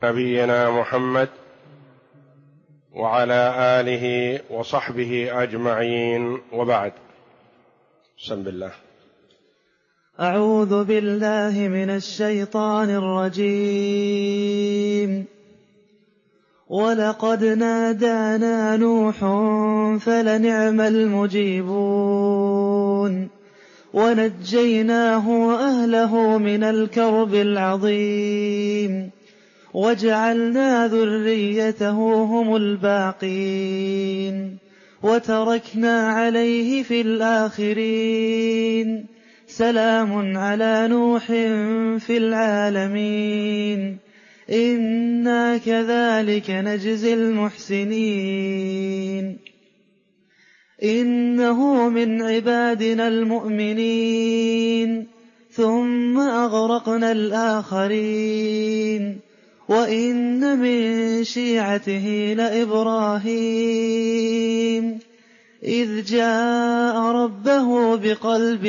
نبينا محمد وعلى آله وصحبه أجمعين، وبعد. بسم الله. أعوذ بالله من الشيطان الرجيم. ولقد نادانا نوح فلنعم المجيبون ونجيناه وأهله من الكرب العظيم وجعلنا ذريته هم الباقين وتركنا عليه في الآخرين. سلام على نوح في العالمين إنا كذلك نجزي المحسنين. إنه من عبادنا المؤمنين ثم أغرقنا الآخرين. وإن من شيعته لإبراهيم إذ جاء ربه بقلب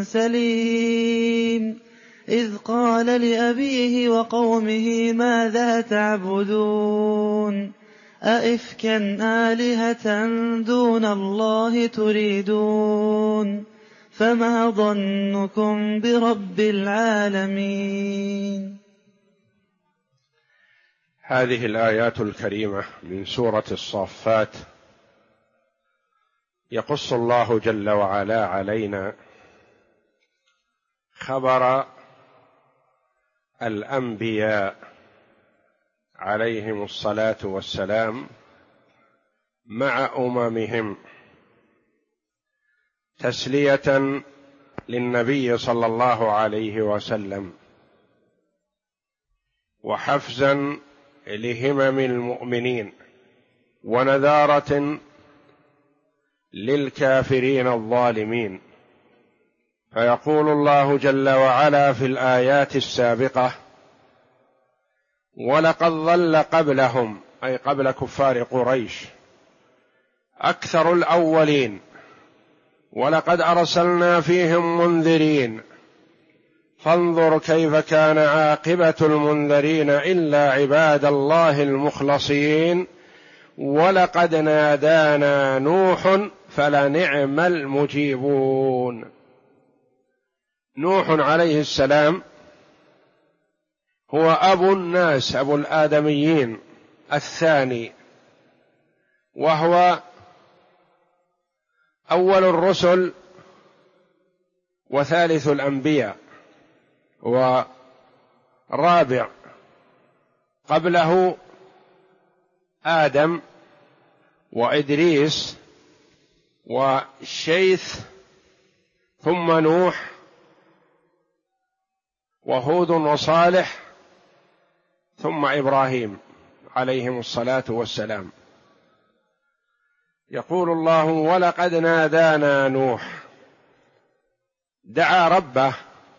سليم إذ قال لأبيه وقومه ماذا تعبدون أئفكا آلهة دون الله تريدون فما ظنكم برب العالمين. هذه الآيات الكريمة من سورة الصافات يقص الله جل وعلا علينا خبر الأنبياء عليهم الصلاة والسلام مع أممهم، تسلية للنبي صلى الله عليه وسلم وحفزا لهمم المؤمنين ونذارة للكافرين الظالمين. فيقول الله جل وعلا في الآيات السابقة: ولقد ضل قبلهم، أي قبل كفار قريش، أكثر الأولين، ولقد أرسلنا فيهم منذرين فانظر كيف كان عاقبة المنذرين إلا عباد الله المخلصين ولقد نادانا نوح فلنعم المجيبون. نوح عليه السلام هو أبو الناس، أبو الآدميين الثاني، وهو أول الرسل وثالث الأنبياء ورابع. قبله آدم وإدريس وشيث ثم نوح وهود وصالح ثم إبراهيم عليهم الصلاة والسلام. يقول الله: ولقد نادانا نوح، دعا ربه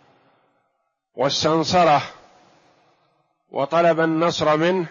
واستنصره وطلب النصر منه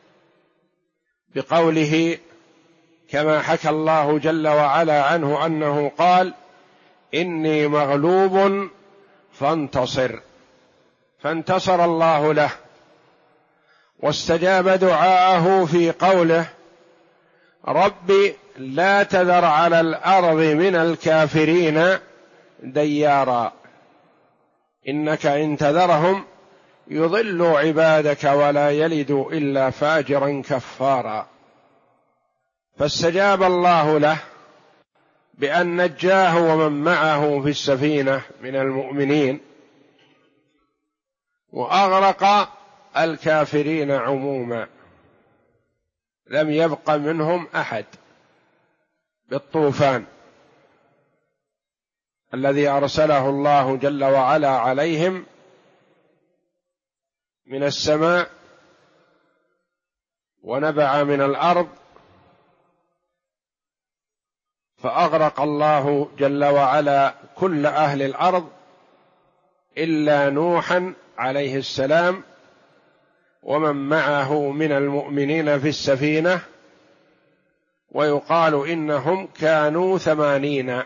بقوله كما حكى الله جل وعلا عنه أنه قال: إني مغلوب فانتصر، فانتصر الله له واستجاب دعاءه في قوله: رب لا تذر على الأرض من الكافرين ديارا إنك إن تذرهم يضلوا عبادك ولا يلدوا إلا فاجرا كفارا. فاستجاب الله له بأن نجاه ومن معه في السفينة من المؤمنين وأغرق الكافرين عموما، لم يبق منهم أحد بالطوفان الذي أرسله الله جل وعلا عليهم من السماء ونبع من الأرض، فأغرق الله جل وعلا كل أهل الأرض إلا نوحا عليه السلام ومن معه من المؤمنين في السفينة، ويقال إنهم كانوا 80.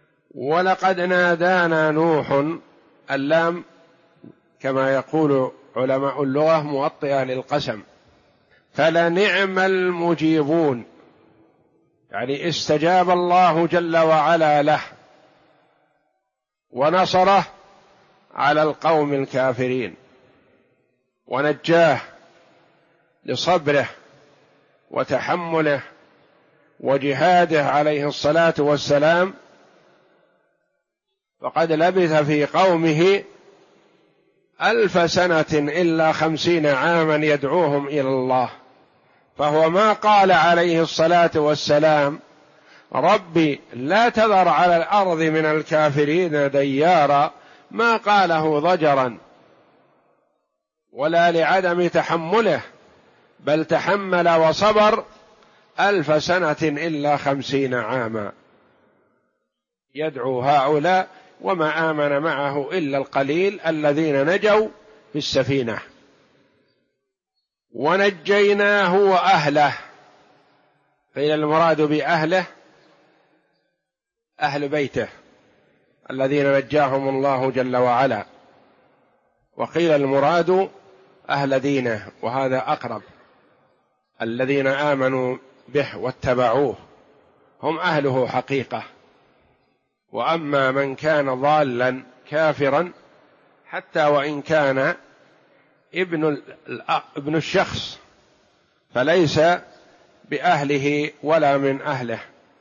ولقد نادانا نوح، اللام كما يقول علماء اللغة موطئة للقسم، فلنعم المجيبون، يعني استجاب الله جل وعلا له ونصره على القوم الكافرين ونجاه لصبره وتحمله وجهاده عليه الصلاة والسلام، فقد لبث في قومه 1000 سنة إلا 50 عاما يدعوهم إلى الله. فهو ما قال عليه الصلاة والسلام ربي لا تذر على الأرض من الكافرين ديارا، ما قاله ضجرا ولا لعدم تحمله، بل تحمل وصبر 1000 سنة إلا 50 عاما يدعو هؤلاء، وما آمن معه إلا القليل الذين نجوا في السفينة. ونجيناه وأهله، قيل المراد بأهله أهل بيته الذين نجاهم الله جل وعلا، وقيل المراد أهل دينه، وهذا أقرب، الذين آمنوا به واتبعوه هم أهله حقيقة. وأما من كان ضالا كافرا حتى وإن كان ابن الشخص فليس بأهله ولا من أهله،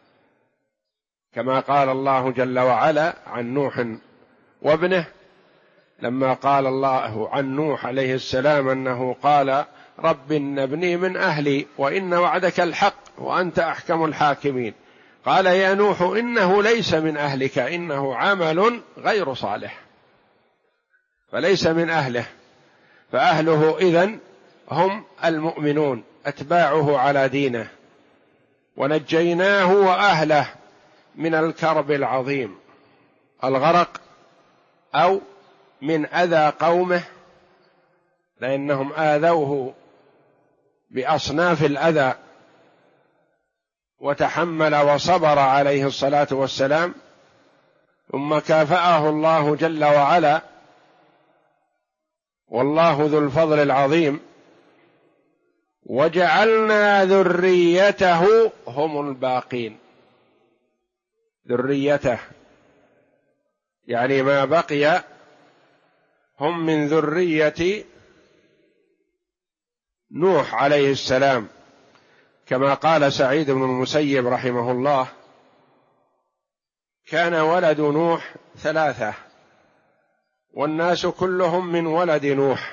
كما قال الله جل وعلا عن نوح وابنه، لما قال الله عن نوح عليه السلام أنه قال رب إن ابني من أهلي وإن وعدك الحق وأنت أحكم الحاكمين، قال يا نوح إنه ليس من أهلك إنه عمل غير صالح، فليس من أهله، فأهله إذن هم المؤمنون أتباعه على دينه. ونجيناه وأهله من الكرب العظيم، الغرق، أو من أذى قومه، لأنهم آذوه بأصناف الأذى وتحمل وصبر عليه الصلاة والسلام، ثم كافأه الله جل وعلا، والله ذو الفضل العظيم، وجعلنا ذريته هم الباقين. ذريته يعني ما بقي هم من ذرية نوح عليه السلام، كما قال سعيد بن المسيب رحمه الله كان ولد نوح 3 والناس كلهم من ولد نوح،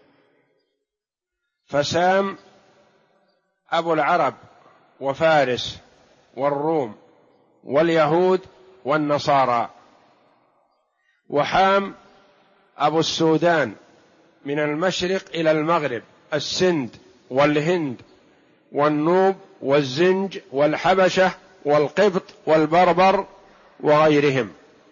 فسام أبو العرب وفارس والروم واليهود والنصارى، وحام أبو السودان من المشرق إلى المغرب، السند والهند والنوب والزنج والحبشة والقبط والبربر وغيرهم،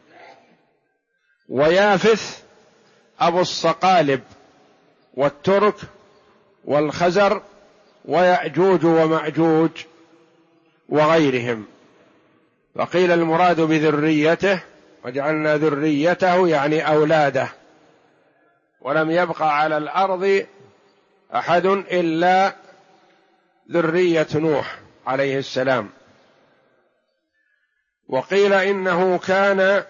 ويافث أبو الصقالب والترك والخزر ويأجوج ومأجوج وغيرهم. فقيل المراد بذريته وجعلنا ذريته يعني أولاده، ولم يبقى على الأرض أحد إلا ذرية نوح عليه السلام. وقيل إنه كان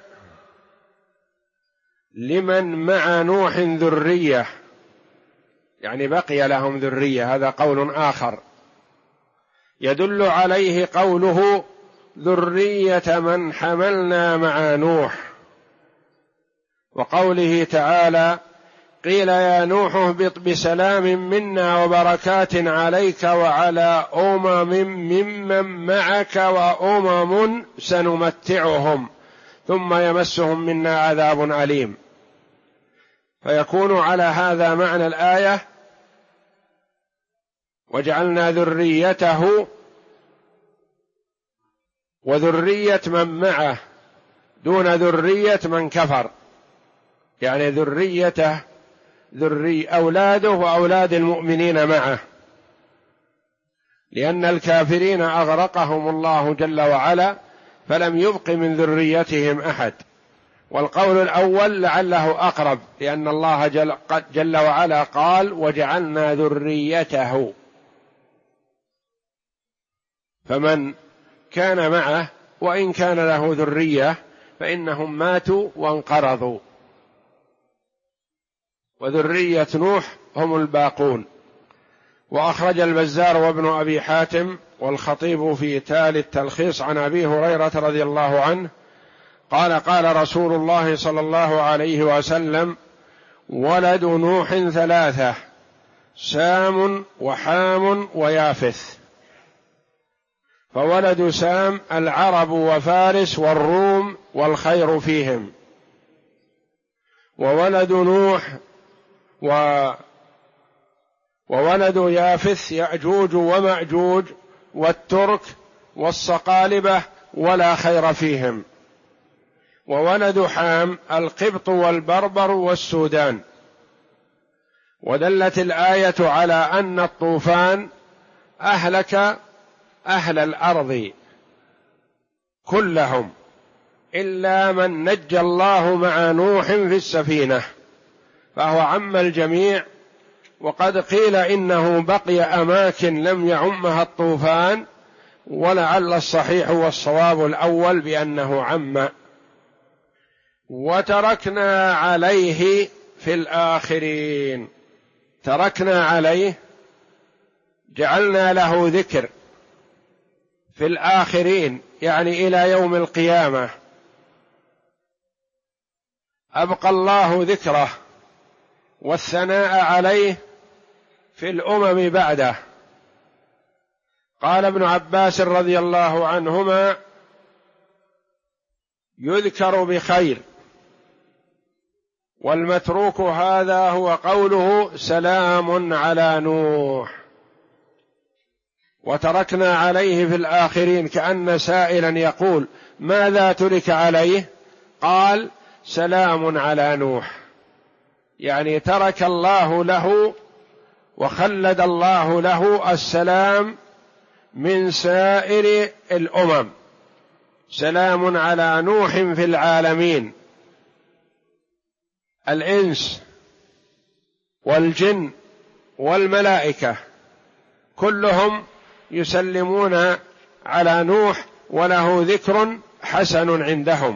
لمن مع نوح ذرية، يعني بقي لهم ذرية، هذا قول آخر يدل عليه قوله ذرية من حملنا مع نوح، وقوله تعالى قيل يا نوح اهبط بسلام منا وبركات عليك وعلى ممن معك وأمم سنمتعهم ثم يمسهم منا عذاب أليم. فيكون على هذا معنى الآية وجعلنا ذريته وذرية من معه دون ذرية من كفر، يعني ذريته أولاده وأولاد المؤمنين معه، لأن الكافرين أغرقهم الله جل وعلا فلم يبق من ذريتهم أحد، والقول الأول لعله أقرب، لأن الله جل وعلا قال وجعلنا ذريته، فمن كان معه وإن كان له ذرية فإنهم ماتوا وانقرضوا، وذرية نوح هم الباقون. وأخرج البزار وابن أبي حاتم والخطيب في تالي التلخيص عن أبي هريرة رضي الله عنه قال قال رسول الله صلى الله عليه وسلم: ولد نوح ثلاثة: سام وحام ويافث. فولد سام العرب وفارس والروم والخير فيهم، وولد نوح وولد يافث يأجوج ومأجوج والترك والصقالبة ولا خير فيهم، وولد حام القبط والبربر والسودان. ودلت الآية على أن الطوفان أهلك أهل الأرض كلهم إلا من نجى الله مع نوح في السفينة، فهو عم الجميع. وقد قيل إنه بقي أماكن لم يعمها الطوفان، ولعل الصحيح والصواب الأول بأنه عم. وتركنا عليه في الآخرين، تركنا عليه جعلنا له ذكر في الآخرين، يعني إلى يوم القيامة أبقى الله ذكره والثناء عليه في الأمم بعده. قال ابن عباس رضي الله عنهما: يذكر بخير، والمتروك هذا هو قوله سلام على نوح. وتركنا عليه في الآخرين، كأن سائلا يقول: ماذا ترك عليه؟ قال: سلام على نوح، يعني ترك الله له وخلد الله له السلام من سائر الأمم. سلام على نوح في العالمين، الإنس والجن والملائكة كلهم يسلمون على نوح وله ذكر حسن عندهم.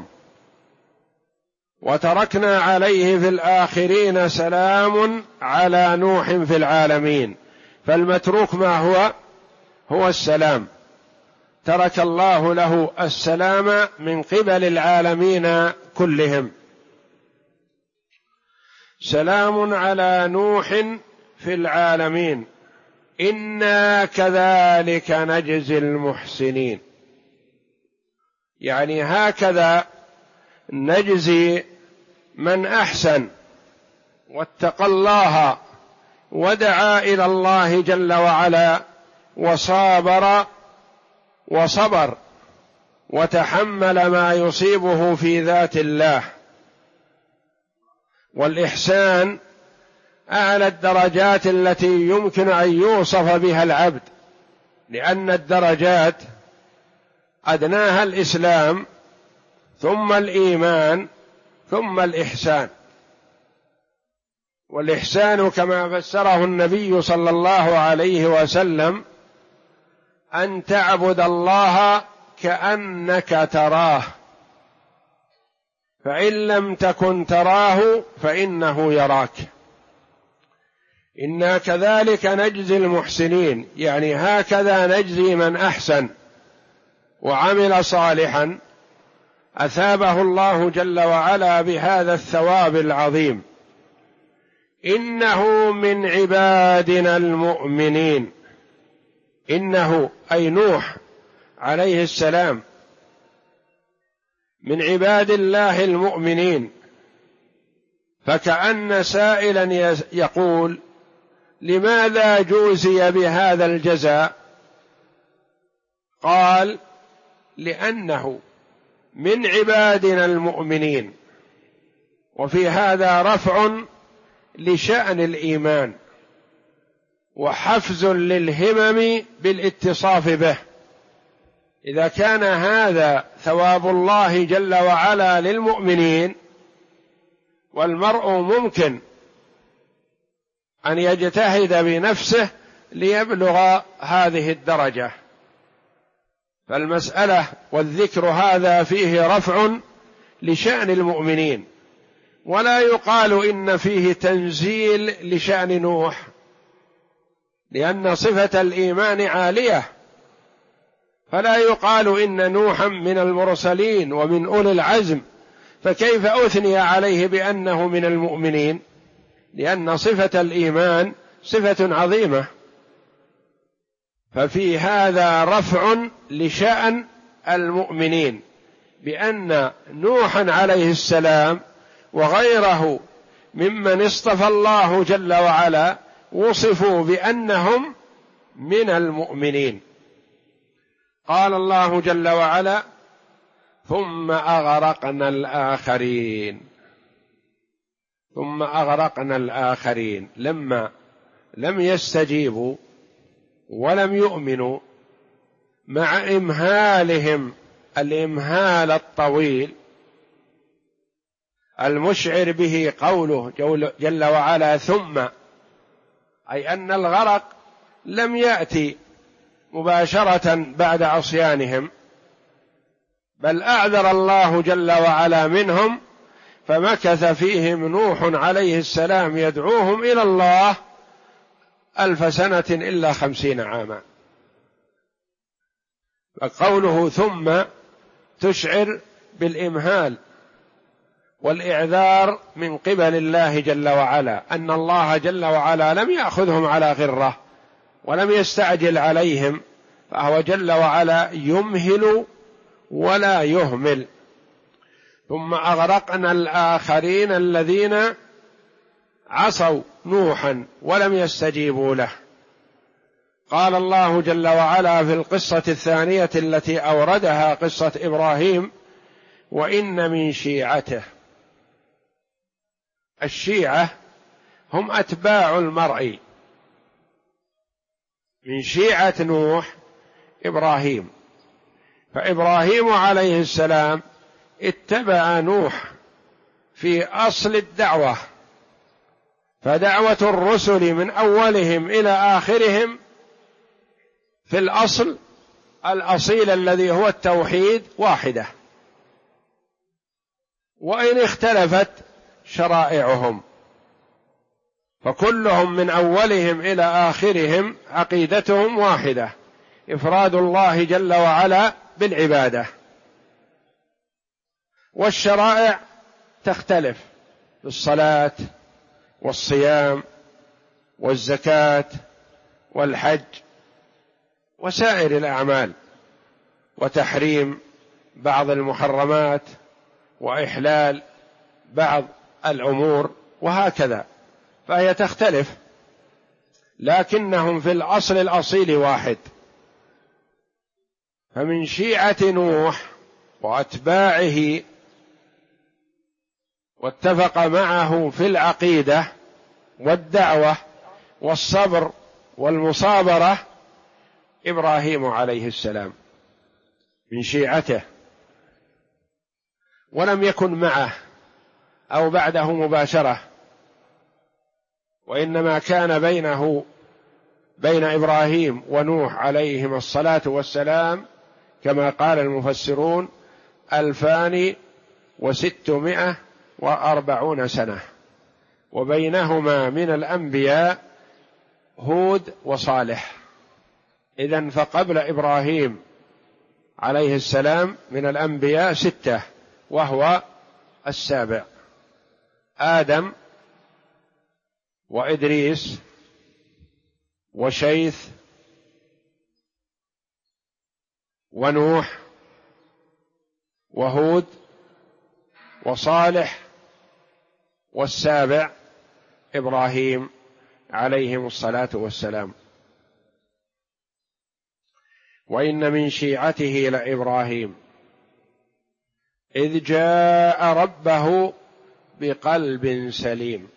وتركنا عليه في الآخرين سلام على نوح في العالمين. فالمتروك ما هو السلام، ترك الله له السلام من قبل العالمين كلهم. سلام على نوح في العالمين إنا كذلك نجزي المحسنين، يعني هكذا نجزي من أحسن واتقى الله ودعا إلى الله جل وعلا وصبر وتحمل ما يصيبه في ذات الله. والإحسان أعلى الدرجات التي يمكن أن يوصف بها العبد، لأن الدرجات أدناها الإسلام ثم الإيمان ثم الإحسان. والإحسان كما فسره النبي صلى الله عليه وسلم أن تعبد الله كأنك تراه، فإن لم تكن تراه فإنه يراك. إنا كذلك نجزي المحسنين، يعني هكذا نجزي من أحسن وعمل صالحا أثابه الله جل وعلا بهذا الثواب العظيم. إنه من عبادنا المؤمنين، إنه أي نوح عليه السلام من عباد الله المؤمنين. فكأن سائلا يقول: لماذا جوزي بهذا الجزاء؟ قال: لأنه من عبادنا المؤمنين. وفي هذا رفع لشأن الإيمان وحفز للهمم بالاتصاف به. إذا كان هذا ثواب الله جل وعلا للمؤمنين والمرء ممكن أن يجتهد بنفسه ليبلغ هذه الدرجة. فالمسألة والذكر هذا فيه رفع لشأن المؤمنين، ولا يقال إن فيه تنزيل لشأن نوح، لأن صفة الإيمان عالية، فلا يقال إن نوحا من المرسلين ومن أولي العزم فكيف أثني عليه بأنه من المؤمنين، لأن صفة الإيمان صفة عظيمة. ففي هذا رفع لشأن المؤمنين، بأن نوحا عليه السلام وغيره ممن اصطفى الله جل وعلا وصفوا بأنهم من المؤمنين. قال الله جل وعلا: ثم أغرقنا الآخرين. ثم أغرقنا الآخرين لما لم يستجيبوا ولم يؤمنوا، مع إمهالهم الإمهال الطويل المشعر به قوله جل وعلا ثم، أي أن الغرق لم يأتي مباشرة بعد عصيانهم، بل أعذر الله جل وعلا منهم، فمكث فيهم نوح عليه السلام يدعوهم إلى الله 1000 سنة إلا 50 عاما. فقوله ثم تشعر بالإمهال والإعذار من قبل الله جل وعلا، أن الله جل وعلا لم يأخذهم على غرة ولم يستعجل عليهم، فهو جل وعلا يمهل ولا يهمل. ثم أغرقنا الآخرين الذين عصوا نوحا ولم يستجيبوا له. قال الله جل وعلا في القصة الثانية التي أوردها، قصة إبراهيم: وإن من شيعته. الشيعة هم أتباع المرء، من شيعة نوح إبراهيم، فإبراهيم عليه السلام اتبع نوح في أصل الدعوة، فدعوة الرسل من أولهم إلى آخرهم في الأصل الأصيل الذي هو التوحيد واحدة، وإن اختلفت شرائعهم فكلهم من أولهم إلى آخرهم عقيدتهم واحدة، إفراد الله جل وعلا بالعبادة. والشرائع تختلف في الصلاة والصيام والزكاة والحج وسائر الأعمال، وتحريم بعض المحرمات وإحلال بعض الأمور، وهكذا، فهي تختلف، لكنهم في الأصل الأصيل واحد. فمن شيعة نوح وأتباعه واتفق معه في العقيدة والدعوة والصبر والمصابرة إبراهيم عليه السلام من شيعته، ولم يكن معه أو بعده مباشرة، وإنما كان بين إبراهيم ونوح عليهما الصلاة والسلام كما قال المفسرون 2640 سنة، وبينهما من الأنبياء هود وصالح. إذن فقبل إبراهيم عليه السلام من الأنبياء 6 وهو السابع: آدم وإدريس وشيث ونوح وهود وصالح، والسابع إبراهيم عليهم الصلاة والسلام. وإن من شيعته لإبراهيم إذ جاء ربه بقلب سليم،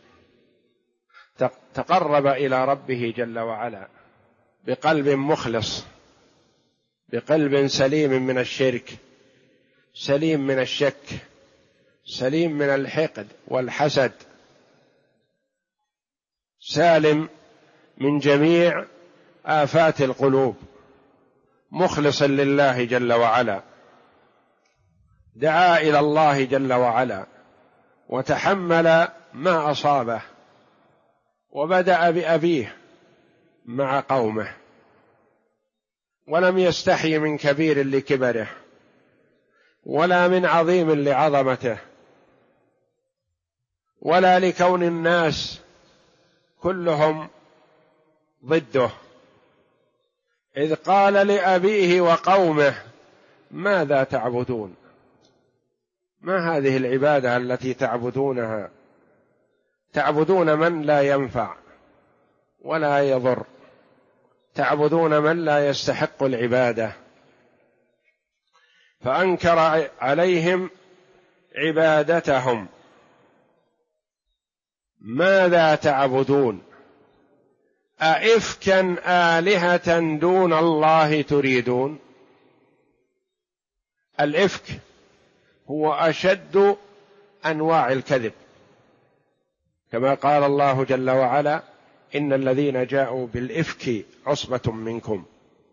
تقرب إلى ربه جل وعلا بقلب مخلص، بقلب سليم من الشرك، سليم من الشك، سليم من الحقد والحسد، سالم من جميع آفات القلوب، مخلص لله جل وعلا، دعا إلى الله جل وعلا وتحمل ما أصابه، وبدأ بأبيه مع قومه، ولم يستحي من كبير لكبره ولا من عظيم لعظمته، ولا لكون الناس كلهم ضده، إذ قال لأبيه وقومه ماذا تعبدون؟ ما هذه العبادة التي تعبدونها؟ تعبدون من لا ينفع ولا يضر، تعبدون من لا يستحق العبادة. فأنكر عليهم عبادتهم. ماذا تعبدون؟ أئفكا آلهة دون الله تريدون؟ الإفك هو أشد أنواع الكذب، كما قال الله جل وعلا: إن الذين جاءوا بالإفك عصبة منكم.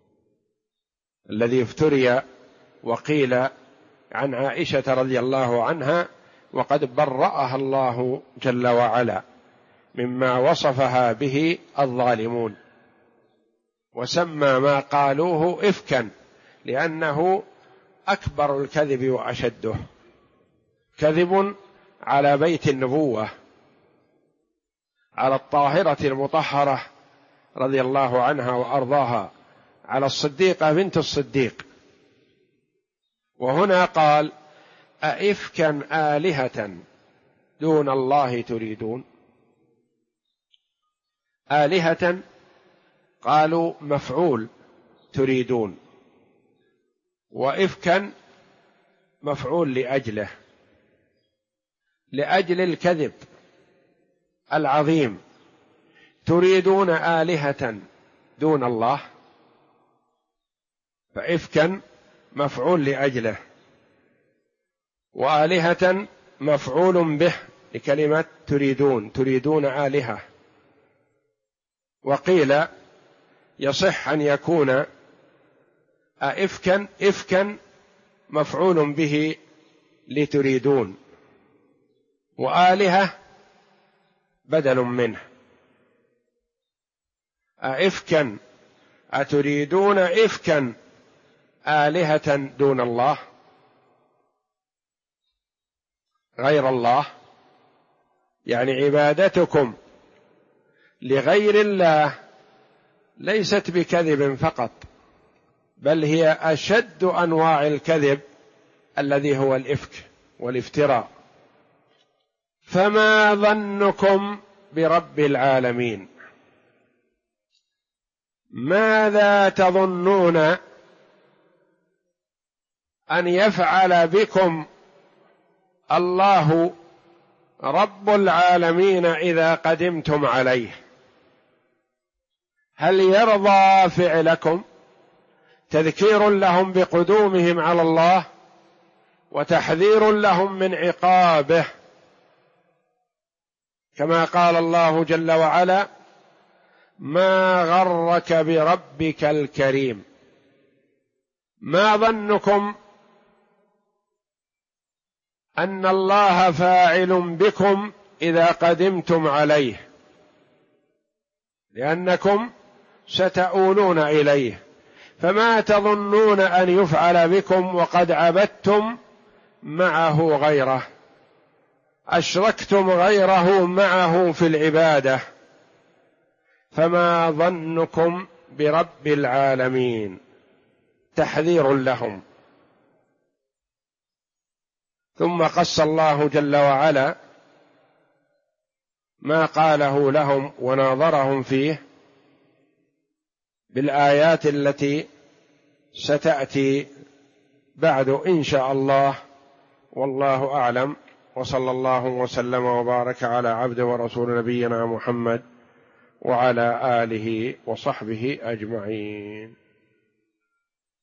الذي افتري وقيل عن عائشة رضي الله عنها، وقد برأها الله جل وعلا مما وصفها به الظالمون، وسمى ما قالوه إفكا لأنه أكبر الكذب وأشده، كذب على بيت النبوة، على الطاهرة المطهرة رضي الله عنها وأرضاها، على الصديقة بنت الصديق. وهنا قال: أئفكا آلهة دون الله تريدون. آلهة قالوا مفعول تريدون، وإفكا مفعول لأجله، لأجل الكذب العظيم. تريدون آلهة دون الله، فإفكا مفعول لأجله، وآلهة مفعول به لكلمة تريدون، تريدون آلهة. وقيل يصح أن يكون إفكا مفعول به لتريدون، وآلهة بدل منه. أئفكا أتريدون إفكا آلهة دون الله، غير الله، يعني عبادتكم لغير الله ليست بكذب فقط، بل هي أشد أنواع الكذب الذي هو الإفك والافتراء. فما ظنكم برب العالمين؟ ماذا تظنون أن يفعل بكم الله رب العالمين إذا قدمتم عليه؟ هل يرضى فعلكم؟ تذكير لهم بقدومهم على الله، وتحذير لهم من عقابه، كما قال الله جل وعلا: ما غرك بربك الكريم. ما ظنكم أن الله فاعل بكم إذا قدمتم عليه، لأنكم ستؤولون إليه، فما تظنون أن يفعل بكم وقد عبدتم معه غيره، أشركتم غيره معه في العبادة. فما ظنكم برب العالمين، تحذير لهم. ثم قص الله جل وعلا ما قاله لهم وناظرهم فيه بالآيات التي ستأتي بعد إن شاء الله، والله أعلم. وصلى الله وسلم وبارك على عبده ورسول نبينا محمد وعلى آله وصحبه أجمعين.